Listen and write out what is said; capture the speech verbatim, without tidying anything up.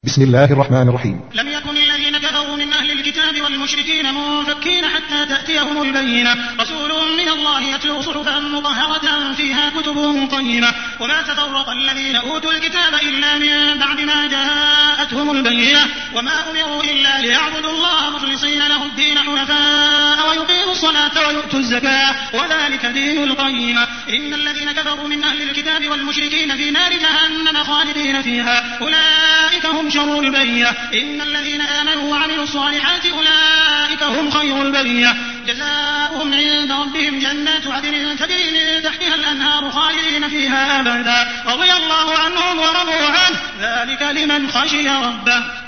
بسم الله الرحمن الرحيم. لم يكن الذين كفروا من أهل الكتاب والمشركين منفكين حتى تأتيهم البينة رسول من الله يتلو صحفا مطهرة فيها كتب قيمة وما تفرق الذين أوتوا الكتاب إلا من بعد ما جاءتهم البينة وما أمروا إلا ليعبدوا الله مخلصين له الدين حنفاء ويقيموا الصلاة ويؤتوا الزكاة وذلك دين القيمة. إن الذين كفروا من أهل الكتاب والمشركين في نار جهنم خالدين فيها أولئك هم شر البرية. إن الذين آمنوا وعملوا الصالحات أولئك هم خير البرية جزاؤهم عند ربهم جنات عدن تجري من تحتها الأنهار خالدين فيها أبدا رضي الله عنهم ورضوا عنه ذلك لمن خشي ربه.